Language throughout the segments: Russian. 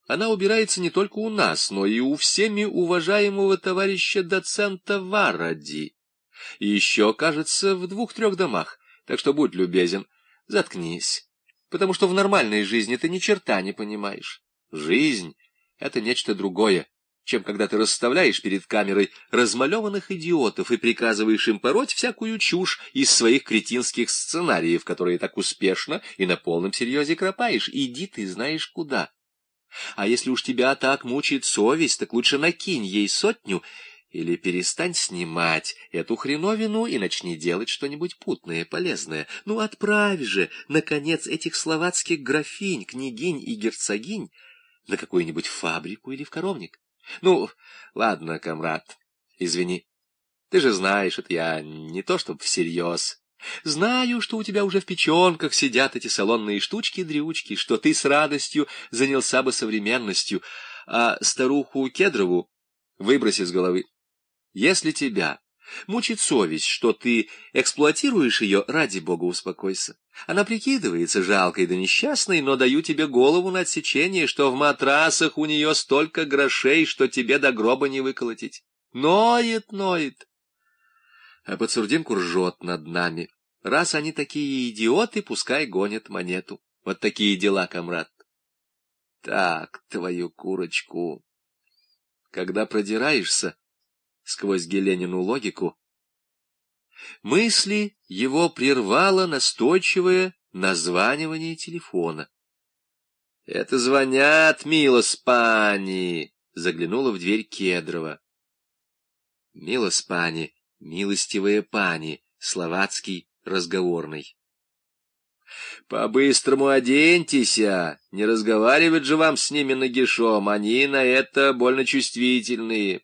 она убирается не только у нас, но и у всеми уважаемого товарища доцента Варади. И еще, кажется, в 2-3 домах. Так что будь любезен, заткнись. Потому что в нормальной жизни ты ни черта не понимаешь. Жизнь — это нечто другое, чем когда ты расставляешь перед камерой размалеванных идиотов и приказываешь им пороть всякую чушь из своих кретинских сценариев, которые так успешно и на полном серьезе кропаешь. Иди ты знаешь куда. А если уж тебя так мучает совесть, так лучше накинь ей 100 или перестань снимать эту хреновину и начни делать что-нибудь путное, полезное. Ну, отправь же, наконец, этих словацких графинь, княгинь и герцогинь на какую-нибудь фабрику или в коровник. Ну, ладно, комрад, извини. Ты же знаешь, это я не то чтоб всерьез. Знаю, что у тебя уже в печенках сидят эти салонные штучки-дрючки, что ты с радостью занялся бы современностью, а старуху Кедрову выбрось из головы. Если тебя мучит совесть, что ты эксплуатируешь ее, ради бога успокойся. Она прикидывается жалкой да несчастной, но даю тебе голову на отсечение, что в матрасах у нее столько грошей, что тебе до гроба не выколотить. Ноет, ноет. А подсурдинку ржет над нами. Раз они такие идиоты, пускай гонят монету. Вот такие дела, комрад. Так, твою курочку. Когда продираешься сквозь Геленину логику, мысли его прервало настойчивое названивание телефона. — Это звонят, милос пани! — заглянула в дверь Кедрова. — Милос пани, милостивая пани, словацкий разговорный. — По-быстрому оденьтеся, не разговаривать же вам с ними нагишом, они на это больно чувствительные.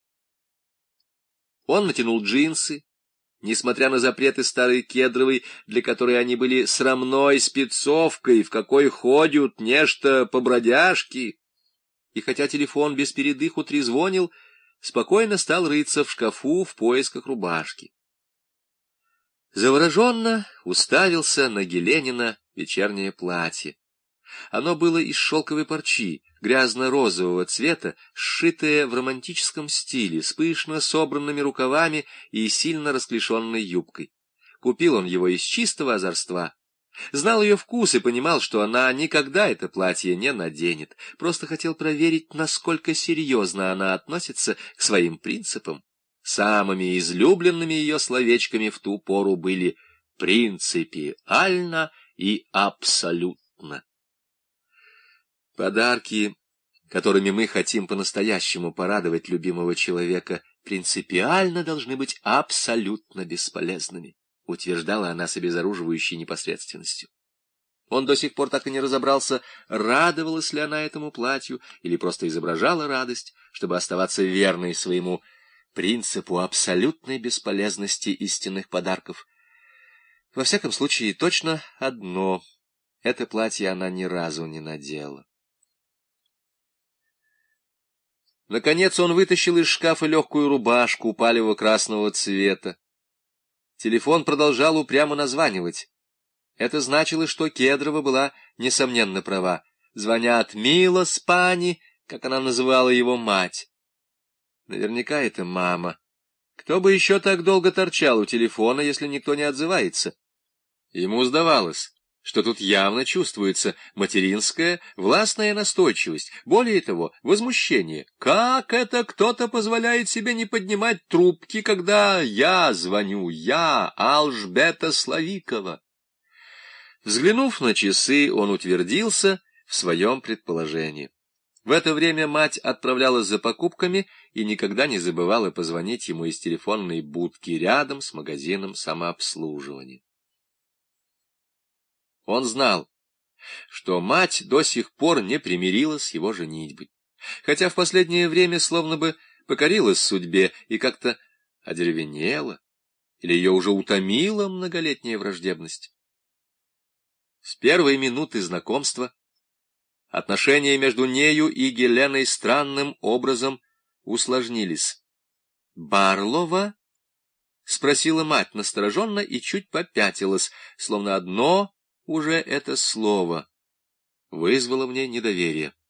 Он натянул джинсы, несмотря на запреты старой Кедровой, для которой они были срамной спецовкой, в какой ходят нечто по-бродяжки. И хотя телефон без передыху трезвонил, спокойно стал рыться в шкафу в поисках рубашки. Завороженно уставился на Геленина вечернее платье. Оно было из шелковой парчи, грязно-розового цвета, сшитое в романтическом стиле, с пышно собранными рукавами и сильно расклешенной юбкой. Купил он его из чистого озорства. Знал ее вкус и понимал, что она никогда это платье не наденет. Просто хотел проверить, насколько серьезно она относится к своим принципам. Самыми излюбленными ее словечками в ту пору были «принципиально» и «абсолютно». Подарки, которыми мы хотим по-настоящему порадовать любимого человека, принципиально должны быть абсолютно бесполезными, утверждала она с обезоруживающей непосредственностью. Он до сих пор так и не разобрался, радовалась ли она этому платью или просто изображала радость, чтобы оставаться верной своему принципу абсолютной бесполезности истинных подарков. Во всяком случае, точно одно — это платье она ни разу не надела. Наконец он вытащил из шкафа легкую рубашку палево-красного цвета. Телефон продолжал упрямо названивать. Это значило, что Кедрова была, несомненно, права. Звонят «милос пани», как она называла его мать. Наверняка это мама. Кто бы еще так долго торчал у телефона, если никто не отзывается? Ему сдавалось, что тут явно чувствуется материнская властная настойчивость, более того, возмущение. Как это кто-то позволяет себе не поднимать трубки, когда я звоню, я, Алжбета Славикова? Взглянув на часы, он утвердился в своем предположении. В это время мать отправлялась за покупками и никогда не забывала позвонить ему из телефонной будки рядом с магазином самообслуживания. Он знал, что мать до сих пор не примирилась с его женитьбой, хотя в последнее время словно бы покорилась судьбе и как-то одеревенела, или ее уже утомила многолетняя враждебность. С первой минуты знакомства отношения между нею и Геленой странным образом усложнились. «Барлова?» — спросила мать настороженно и чуть попятилась, словно одно уже это слово вызвало в ней недоверие.